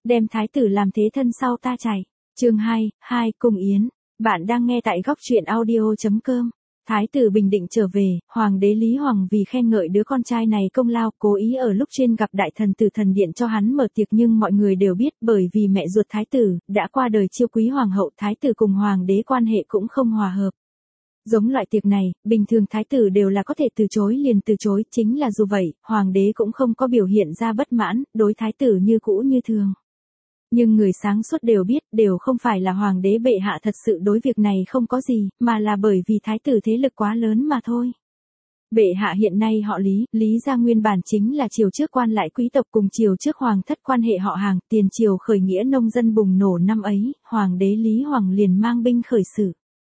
đem thái tử làm thế thân sau ta chạy. Chương 2, Cung Yến. Bạn đang nghe tại góc truyện audio.com. Thái tử Bình Định trở về, hoàng đế Lý Hoàng vì khen ngợi đứa con trai này công lao, cố ý ở lúc trên gặp đại thần từ thần điện cho hắn mở tiệc, nhưng mọi người đều biết bởi vì mẹ ruột thái tử đã qua đời chiêu quý hoàng hậu, thái tử cùng hoàng đế quan hệ cũng không hòa hợp. Giống loại tiệc này, bình thường thái tử đều là có thể từ chối liền từ chối, chính là dù vậy, hoàng đế cũng không có biểu hiện ra bất mãn, đối thái tử như cũ như thường. Nhưng người sáng suốt đều biết, đều không phải là hoàng đế bệ hạ thật sự đối việc này không có gì, mà là bởi vì thái tử thế lực quá lớn mà thôi. Bệ hạ hiện nay họ Lý gia nguyên bản chính là triều trước quan lại quý tộc cùng triều trước hoàng thất quan hệ họ hàng, tiền triều khởi nghĩa nông dân bùng nổ năm ấy, hoàng đế Lý Hoàng liền mang binh khởi sự.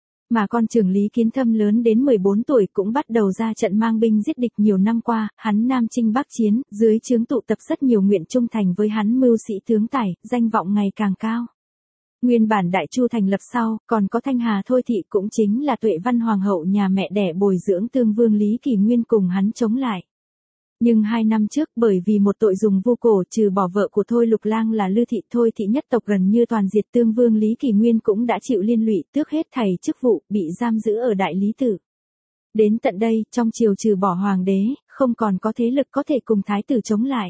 Mà con trưởng Lý Kiến Thâm lớn đến 14 tuổi cũng bắt đầu ra trận mang binh giết địch, nhiều năm qua, hắn nam chinh bắc chiến, dưới trướng tụ tập rất nhiều nguyện trung thành với hắn mưu sĩ tướng tài, danh vọng ngày càng cao. Nguyên bản Đại Chu thành lập sau, còn có Thanh Hà Thôi Thị cũng chính là Tuệ Văn Hoàng hậu nhà mẹ đẻ bồi dưỡng tương vương Lý Kỷ Nguyên cùng hắn chống lại. Nhưng 2 năm trước bởi vì một tội dùng vu cổ, trừ bỏ vợ của Thôi Lục Lang là Lư Thị, Thôi Thị nhất tộc gần như toàn diệt, tương vương Lý Kỷ Nguyên cũng đã chịu liên lụy, tước hết thảy chức vụ, bị giam giữ ở Đại Lý Tự. Đến tận đây, trong triều trừ bỏ hoàng đế, không còn có thế lực có thể cùng thái tử chống lại.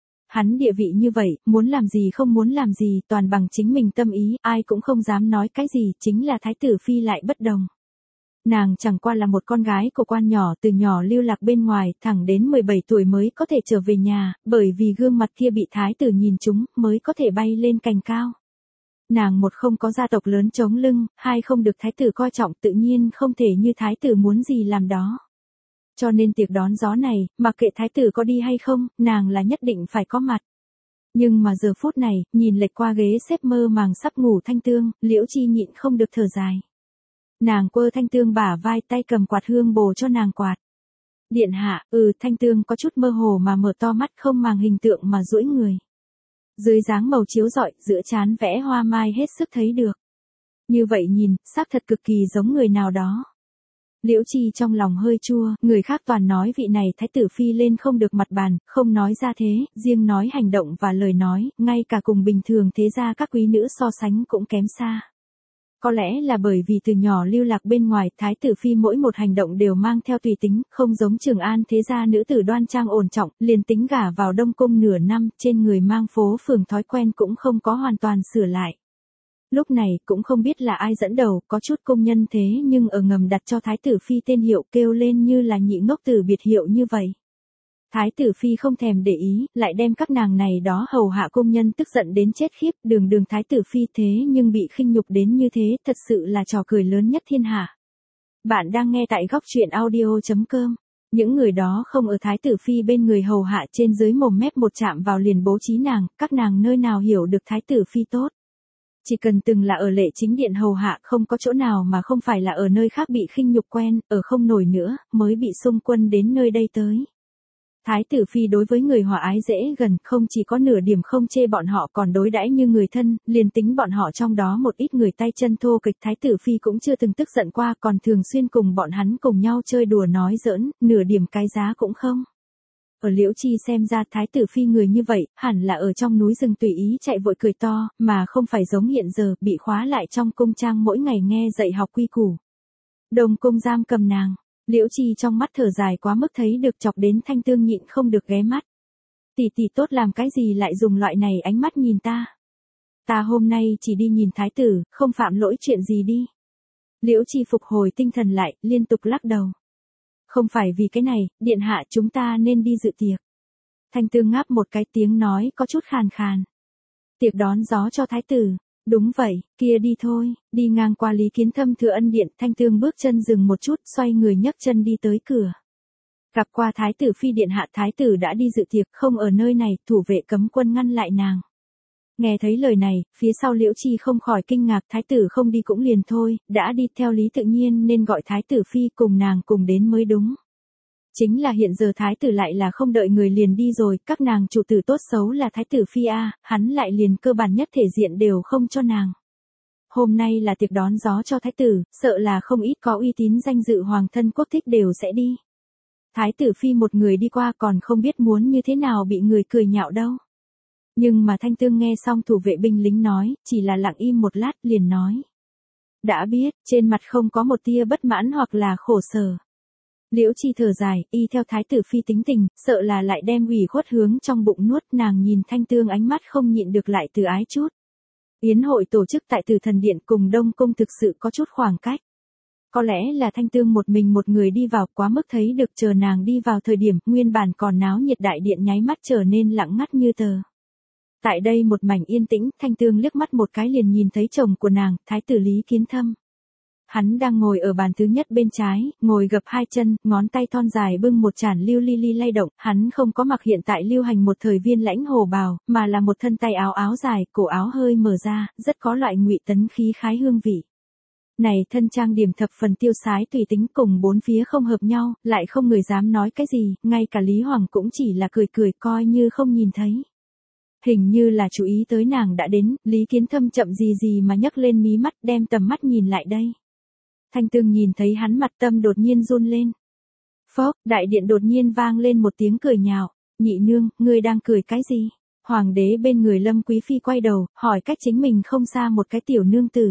Hắn địa vị như vậy, muốn làm gì không muốn làm gì, toàn bằng chính mình tâm ý, ai cũng không dám nói cái gì, chính là thái tử phi lại bất đồng. Nàng chẳng qua là một con gái của quan nhỏ, từ nhỏ lưu lạc bên ngoài, thẳng đến 17 tuổi mới có thể trở về nhà, bởi vì gương mặt kia bị thái tử nhìn trúng, mới có thể bay lên cành cao. Nàng một không có gia tộc lớn chống lưng, hai không được thái tử coi trọng, tự nhiên không thể như thái tử muốn gì làm đó. Cho nên tiệc đón gió này, mặc kệ thái tử có đi hay không, nàng là nhất định phải có mặt. Nhưng mà giờ phút này, nhìn lệch qua ghế xếp mơ màng sắp ngủ Thanh Tương, Liễu Chi nhịn không được thở dài. Nàng quơ Thanh Tương bả vai, tay cầm quạt hương bồ cho nàng quạt. Điện hạ, Thanh Tương có chút mơ hồ mà mở to mắt, không màng hình tượng mà duỗi người. Dưới dáng màu chiếu rọi, giữa trán vẽ hoa mai hết sức thấy được. Như vậy nhìn, xác thật cực kỳ giống người nào đó. Liễu Chi trong lòng hơi chua, người khác toàn nói vị này thái tử phi lên không được mặt bàn, không nói ra thế, riêng nói hành động và lời nói, ngay cả cùng bình thường thế gia các quý nữ so sánh cũng kém xa. Có lẽ là bởi vì từ nhỏ lưu lạc bên ngoài, thái tử phi mỗi một hành động đều mang theo tùy tính, không giống Trường An thế gia nữ tử đoan trang ổn trọng, liền tính gả vào Đông Cung nửa năm, trên người mang phố phường thói quen cũng không có hoàn toàn sửa lại. Lúc này cũng không biết là ai dẫn đầu, có chút công nhân thế nhưng ở ngầm đặt cho thái tử phi tên hiệu, kêu lên như là nhị ngốc tử biệt hiệu như vậy. Thái tử phi không thèm để ý, lại đem các nàng này đó hầu hạ công nhân tức giận đến chết khiếp, đường thái tử phi thế nhưng bị khinh nhục đến như thế, thật sự là trò cười lớn nhất thiên hạ. Bạn đang nghe tại góc truyện audio.com. Những người đó không ở thái tử phi bên người hầu hạ, trên dưới mồm mép một chạm vào liền bố trí nàng, các nàng nơi nào hiểu được thái tử phi tốt. Chỉ cần từng là ở Lệ Chính Điện hầu hạ, không có chỗ nào mà không phải là ở nơi khác bị khinh nhục quen, ở không nổi nữa, mới bị xung quân đến nơi đây tới. Thái tử phi đối với người hòa ái dễ gần, không chỉ có nửa điểm không chê bọn họ, còn đối đãi như người thân, liền tính bọn họ trong đó một ít người tay chân thô kịch, thái tử phi cũng chưa từng tức giận qua, còn thường xuyên cùng bọn hắn cùng nhau chơi đùa nói giỡn, nửa điểm cái giá cũng không. Ở Liễu Chi xem ra thái tử phi người như vậy, hẳn là ở trong núi rừng tùy ý chạy vội cười to, mà không phải giống hiện giờ, bị khóa lại trong cung trang mỗi ngày nghe dạy học quy củ. Đông cung giam cầm nàng. Liễu Chi trong mắt thở dài quá mức, thấy được chọc đến Thanh Tương nhịn không được ghé mắt. Tỷ tỷ tốt làm cái gì lại dùng loại này ánh mắt nhìn ta? Ta hôm nay chỉ đi nhìn thái tử, không phạm lỗi chuyện gì đi. Liễu Chi phục hồi tinh thần lại, liên tục lắc đầu. Không phải vì cái này, điện hạ, chúng ta nên đi dự tiệc. Thanh Tương ngáp một cái, tiếng nói có chút khàn khàn. Tiệc đón gió cho thái tử. Đúng vậy, kia đi thôi. Đi ngang qua Lý Kiến Thâm Thừa Ân Điện, Thanh Tương bước chân dừng một chút, xoay người nhấc chân đi tới cửa. Gặp qua thái tử phi điện hạ, thái tử đã đi dự tiệc, không ở nơi này, thủ vệ cấm quân ngăn lại nàng. Nghe thấy lời này, phía sau Liễu Chi không khỏi kinh ngạc, thái tử không đi cũng liền thôi, đã đi theo lý tự nhiên nên gọi thái tử phi cùng nàng cùng đến mới đúng. Chính là hiện giờ thái tử lại là không đợi người liền đi rồi, các nàng chủ tử tốt xấu là thái tử phi a, hắn lại liền cơ bản nhất thể diện đều không cho nàng. Hôm nay là tiệc đón gió cho thái tử, sợ là không ít có uy tín danh dự hoàng thân quốc thích đều sẽ đi. Thái tử phi một người đi qua còn không biết muốn như thế nào bị người cười nhạo đâu. Nhưng mà Thanh Tương nghe xong thủ vệ binh lính nói, chỉ là lặng im một lát liền nói. Đã biết, trên mặt không có một tia bất mãn hoặc là khổ sở. Liễu Chi thở dài, y theo Thái tử phi tính tình, sợ là lại đem ủy khuất hướng trong bụng nuốt, nàng nhìn Thanh Tương ánh mắt không nhịn được lại từ ái chút. Yến hội tổ chức tại Tử Thần Điện cùng Đông Cung thực sự có chút khoảng cách. Có lẽ là Thanh Tương một mình một người đi vào quá mức thấy được, chờ nàng đi vào thời điểm nguyên bản còn náo nhiệt đại điện nháy mắt trở nên lặng ngắt như tờ. Tại đây một mảnh yên tĩnh, Thanh Tương liếc mắt một cái liền nhìn thấy chồng của nàng, Thái tử Lý Kiến Thâm. Hắn đang ngồi ở bàn thứ nhất bên trái, ngồi gập hai chân, ngón tay thon dài bưng một chản lưu ly ly lay động, hắn không có mặc hiện tại lưu hành một thời viên lãnh hồ bào, mà là một thân tay áo áo dài, cổ áo hơi mở ra, rất có loại ngụy tấn khí khái hương vị. Này thân trang điểm thập phần tiêu sái tùy tính, cùng bốn phía không hợp nhau, lại không người dám nói cái gì, ngay cả Lý Hoàng cũng chỉ là cười cười coi như không nhìn thấy. Hình như là chú ý tới nàng đã đến, Lý Kiến Thâm chậm gì mà nhấc lên mí mắt, đem tầm mắt nhìn lại đây. Thanh Tương nhìn thấy hắn mặt tâm đột nhiên run lên. Phốc, đại điện đột nhiên vang lên một tiếng cười nhạo, nhị nương, ngươi đang cười cái gì? Hoàng đế bên người Lâm Quý Phi quay đầu, hỏi cách chính mình không xa một cái tiểu nương tử.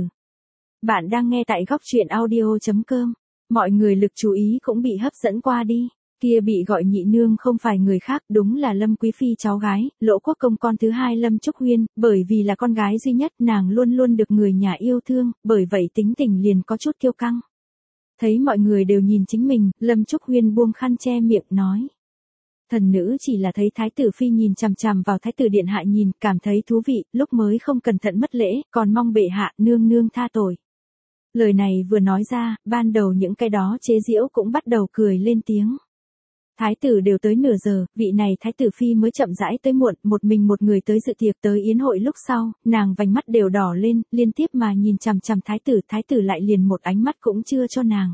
Bạn đang nghe tại góc truyện audio.com, mọi người lực chú ý cũng bị hấp dẫn qua đi. Kia bị gọi nhị nương không phải người khác, đúng là Lâm Quý Phi cháu gái, Lỗ Quốc Công con thứ hai Lâm Trúc Huyên, bởi vì là con gái duy nhất nàng luôn luôn được người nhà yêu thương, bởi vậy tính tình liền có chút kiêu căng. Thấy mọi người đều nhìn chính mình, Lâm Trúc Huyên buông khăn che miệng nói. Thần nữ chỉ là thấy Thái tử Phi nhìn chằm chằm vào Thái tử Điện Hạ nhìn, cảm thấy thú vị, lúc mới không cẩn thận mất lễ, còn mong bệ hạ nương nương tha tội. Lời này vừa nói ra, ban đầu những cái đó chế giễu cũng bắt đầu cười lên tiếng. Thái tử đều tới nửa giờ, vị này Thái tử Phi mới chậm rãi tới muộn, một mình một người tới dự tiệc tới yến hội lúc sau, nàng vành mắt đều đỏ lên, liên tiếp mà nhìn chằm chằm Thái tử lại liền một ánh mắt cũng chưa cho nàng.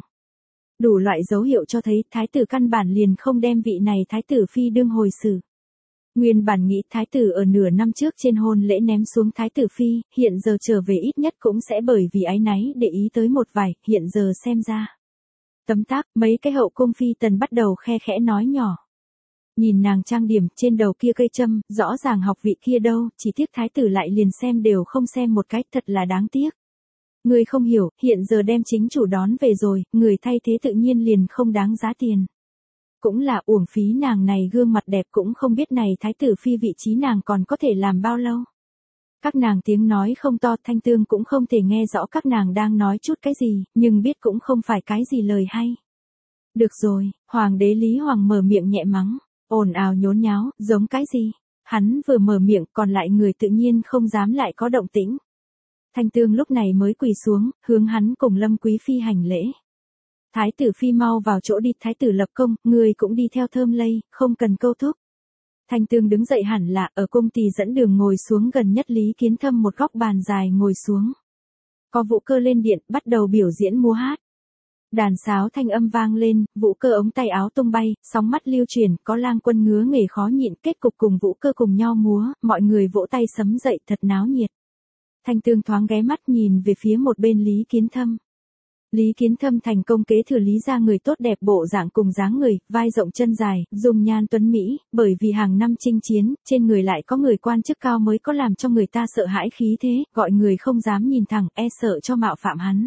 Đủ loại dấu hiệu cho thấy Thái tử căn bản liền không đem vị này Thái tử Phi đương hồi xử. Nguyên bản nghĩ Thái tử ở nửa năm trước trên hôn lễ ném xuống Thái tử Phi, hiện giờ trở về ít nhất cũng sẽ bởi vì áy náy để ý tới một vài, hiện giờ xem ra. Tấm tắc, mấy cái hậu cung phi tần bắt đầu khe khẽ nói nhỏ. Nhìn nàng trang điểm trên đầu kia cây châm, rõ ràng học vị kia đâu, chỉ tiếc Thái tử lại liền xem đều không xem một cách, thật là đáng tiếc. Người không hiểu, hiện giờ đem chính chủ đón về rồi, người thay thế tự nhiên liền không đáng giá tiền. Cũng là uổng phí nàng này gương mặt đẹp, cũng không biết này Thái tử Phi vị trí nàng còn có thể làm bao lâu. Các nàng tiếng nói không to, Thanh Tương cũng không thể nghe rõ các nàng đang nói chút cái gì, nhưng biết cũng không phải cái gì lời hay. Được rồi, Hoàng đế Lý Hoàng mở miệng nhẹ mắng, ồn ào nhốn nháo, giống cái gì? Hắn vừa mở miệng, còn lại người tự nhiên không dám lại có động tĩnh. Thanh Tương lúc này mới quỳ xuống, hướng hắn cùng Lâm Quý Phi hành lễ. Thái tử Phi mau vào chỗ đi, Thái tử lập công, người cũng đi theo thơm lây, không cần câu thúc. Thanh Tương đứng dậy hẳn là ở cung tỳ dẫn đường ngồi xuống gần nhất Lý Kiến Thâm một góc bàn dài ngồi xuống. Có Vũ Cơ lên điện, bắt đầu biểu diễn múa hát. Đàn sáo thanh âm vang lên, Vũ Cơ ống tay áo tung bay, sóng mắt lưu chuyển, có lang quân ngứa nghề khó nhịn, kết cục cùng Vũ Cơ cùng nhau múa, mọi người vỗ tay sấm dậy thật náo nhiệt. Thanh Tương thoáng ghé mắt nhìn về phía một bên Lý Kiến Thâm. Lý Kiến Thâm thành công kế thừa Lý gia người tốt đẹp bộ dạng cùng dáng người, vai rộng chân dài, dung nhan tuấn mỹ, bởi vì hàng năm chinh chiến, trên người lại có người quan chức cao mới có làm cho người ta sợ hãi khí thế, gọi người không dám nhìn thẳng, e sợ cho mạo phạm hắn.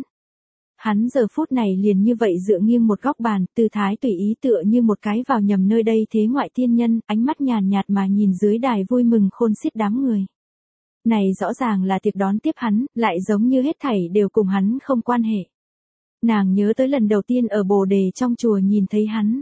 Hắn giờ phút này liền như vậy dựa nghiêng một góc bàn, tư thái tùy ý tựa như một cái vào nhầm nơi đây thế ngoại thiên nhân, ánh mắt nhàn nhạt mà nhìn dưới đài vui mừng khôn xiết đám người. Này rõ ràng là tiệc đón tiếp hắn, lại giống như hết thảy đều cùng hắn không quan hệ. Nàng nhớ tới lần đầu tiên ở Bồ Đề trong chùa nhìn thấy hắn.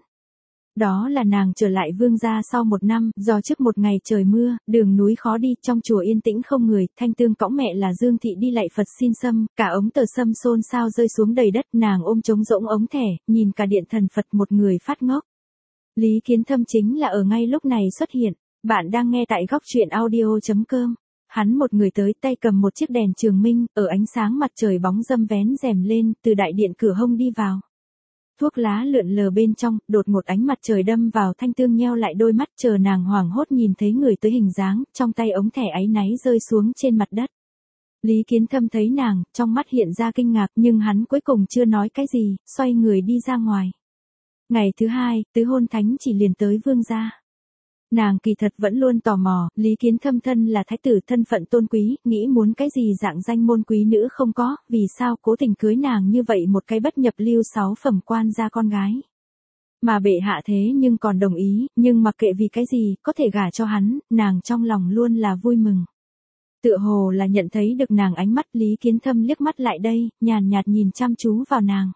Đó là nàng trở lại vương gia sau một năm, do trước một ngày trời mưa, đường núi khó đi, trong chùa yên tĩnh không người, Thanh Tương cõng mẹ là Dương Thị đi lạy Phật xin sâm, cả ống tờ sâm xôn xao rơi xuống đầy đất, nàng ôm trống rỗng ống thẻ, nhìn cả điện thần Phật một người phát ngốc. Lý Kiến Thâm chính là ở ngay lúc này xuất hiện, bạn đang nghe tại góc truyện audio.com. Hắn một người tới tay cầm một chiếc đèn trường minh, ở ánh sáng mặt trời bóng râm vén rèm lên, từ đại điện cửa hông đi vào. Thuốc lá lượn lờ bên trong, đột ngột ánh mặt trời đâm vào Thanh Tương nheo lại đôi mắt, chờ nàng hoảng hốt nhìn thấy người tới hình dáng, trong tay ống thẻ áy náy rơi xuống trên mặt đất. Lý Kiến Thâm thấy nàng, trong mắt hiện ra kinh ngạc, nhưng hắn cuối cùng chưa nói cái gì, xoay người đi ra ngoài. Ngày thứ hai, tứ hôn thánh chỉ liền tới vương gia. Nàng kỳ thật vẫn luôn tò mò, Lý Kiến Thâm thân là thái tử thân phận tôn quý, nghĩ muốn cái gì dạng danh môn quý nữ không có, vì sao cố tình cưới nàng như vậy một cái bất nhập lưu 6 phẩm quan gia con gái. Mà bệ hạ thế nhưng còn đồng ý, nhưng mặc kệ vì cái gì, có thể gả cho hắn, nàng trong lòng luôn là vui mừng. Tựa hồ là nhận thấy được nàng ánh mắt, Lý Kiến Thâm liếc mắt lại đây, nhàn nhạt nhìn chăm chú vào nàng.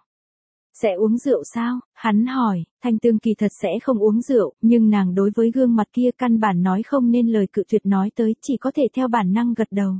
Sẽ uống rượu sao? Hắn hỏi, Thanh Tương kỳ thật sẽ không uống rượu, nhưng nàng đối với gương mặt kia căn bản nói không nên lời cự tuyệt nói tới, chỉ có thể theo bản năng gật đầu.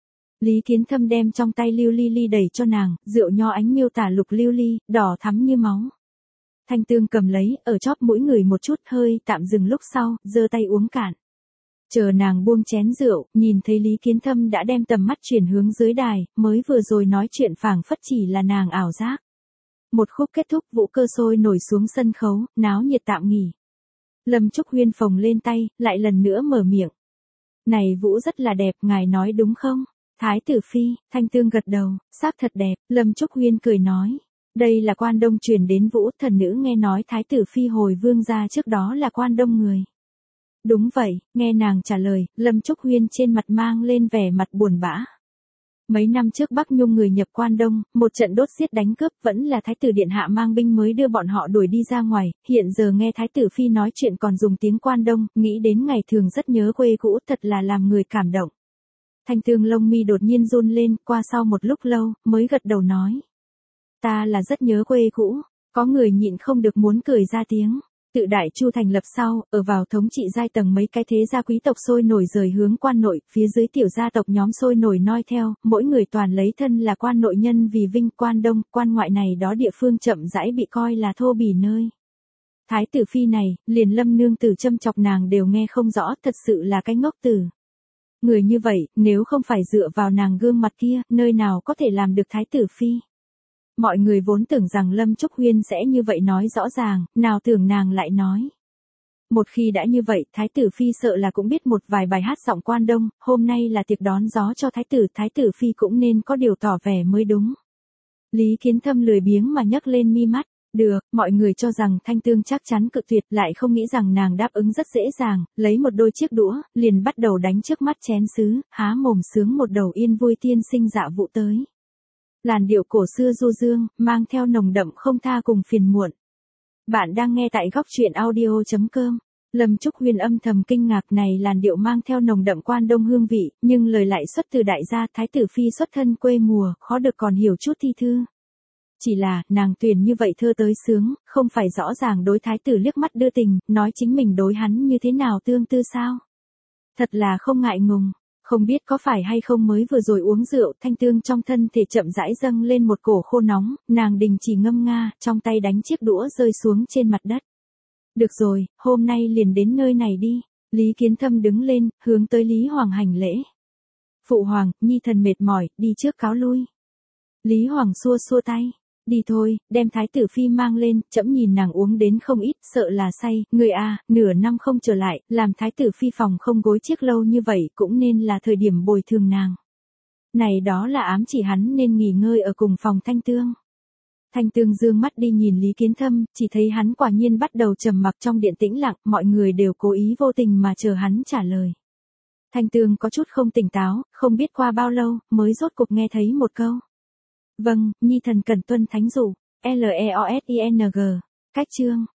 Lý Kiến Thâm đem trong tay lưu ly ly đẩy cho nàng, rượu nho ánh miêu tả lục lưu ly, đỏ thắm như máu. Thanh Tương cầm lấy, ở chóp mũi người một chút hơi tạm dừng lúc sau, giơ tay uống cạn. Chờ nàng buông chén rượu, nhìn thấy Lý Kiến Thâm đã đem tầm mắt chuyển hướng dưới đài, mới vừa rồi nói chuyện phảng phất chỉ là nàng ảo giác. Một khúc kết thúc, vũ cơ sôi nổi xuống sân khấu, náo nhiệt tạm nghỉ. Lâm Trúc Huyên phồng lên tay, lại lần nữa mở miệng. Này vũ rất là đẹp, ngài nói đúng không? Thái tử phi, Thanh Tương gật đầu, xác thật đẹp, Lâm Trúc Huyên cười nói. Đây là Quan Đông truyền đến vũ, thần nữ nghe nói thái tử phi hồi vương gia trước đó là Quan Đông người. Đúng vậy, nghe nàng trả lời, Lâm Trúc Huyên trên mặt mang lên vẻ mặt buồn bã. Mấy năm trước Bắc Nhung người nhập Quan Đông, một trận đốt giết đánh cướp vẫn là thái tử điện hạ mang binh mới đưa bọn họ đuổi đi ra ngoài, hiện giờ nghe thái tử phi nói chuyện còn dùng tiếng Quan Đông, nghĩ đến ngày thường rất nhớ quê cũ, thật là làm người cảm động. Thanh Tương lông mi đột nhiên run lên, qua sau một lúc lâu, mới gật đầu nói. Ta là rất nhớ quê cũ, có người nhịn không được muốn cười ra tiếng. Tự Đại Chu thành lập sau, ở vào thống trị giai tầng mấy cái thế gia quý tộc sôi nổi rời hướng quan nội, phía dưới tiểu gia tộc nhóm sôi nổi noi theo, mỗi người toàn lấy thân là quan nội nhân vì vinh. Quan Đông, quan ngoại này đó địa phương chậm rãi bị coi là thô bỉ nơi. Thái tử phi này, liền Lâm nương tử châm chọc nàng đều nghe không rõ, thật sự là cái ngốc tử. Người như vậy, nếu không phải dựa vào nàng gương mặt kia, nơi nào có thể làm được thái tử phi. Mọi người vốn tưởng rằng Lâm Trúc Huyên sẽ như vậy nói rõ ràng, nào tưởng nàng lại nói. Một khi đã như vậy, thái tử phi sợ là cũng biết một vài bài hát giọng Quan Đông, hôm nay là tiệc đón gió cho thái tử phi cũng nên có điều tỏ vẻ mới đúng. Lý Kiến Thâm lười biếng mà nhấc lên mi mắt. Được, mọi người cho rằng Thanh Tương chắc chắn cự tuyệt, lại không nghĩ rằng nàng đáp ứng rất dễ dàng, lấy một đôi chiếc đũa, liền bắt đầu đánh trước mắt chén sứ, há mồm sướng một đầu yên vui tiên sinh dạ vụ tới. Làn điệu cổ xưa du dương, mang theo nồng đậm không tha cùng phiền muộn. Bạn đang nghe tại góc truyện audio.com. Lâm Trúc Huyên âm thầm kinh ngạc, này làn điệu mang theo nồng đậm Quan Đông hương vị, nhưng lời lại xuất từ đại gia thái tử phi xuất thân quê mùa, khó được còn hiểu chút thi thư. Chỉ là, nàng tuyển như vậy thơ tới sướng, không phải rõ ràng đối thái tử liếc mắt đưa tình, nói chính mình đối hắn như thế nào tương tư sao? Thật là không ngại ngùng. Không biết có phải hay không mới vừa rồi uống rượu, Thanh Tương trong thân thể chậm rãi dâng lên một cổ khô nóng, nàng đình chỉ ngâm nga, trong tay đánh chiếc đũa rơi xuống trên mặt đất. Được rồi, hôm nay liền đến nơi này đi. Lý Kiến Thâm đứng lên, hướng tới Lý Hoàng hành lễ. Phụ hoàng, nhi thần mệt mỏi, đi trước cáo lui. Lý Hoàng xua xua tay. Đi thôi, đem thái tử phi mang lên, trẫm nhìn nàng uống đến không ít, sợ là say, người a, nửa năm không trở lại, làm thái tử phi phòng không gối chiếc lâu như vậy, cũng nên là thời điểm bồi thường nàng. Này đó là ám chỉ hắn nên nghỉ ngơi ở cùng phòng Thanh Tương. Thanh Tương dương mắt đi nhìn Lý Kiến Thâm, chỉ thấy hắn quả nhiên bắt đầu trầm mặc trong điện tĩnh lặng, mọi người đều cố ý vô tình mà chờ hắn trả lời. Thanh Tương có chút không tỉnh táo, không biết qua bao lâu, mới rốt cục nghe thấy một câu. Vâng, nhi thần cần tuân thánh dụ. Leosing. Cách chương.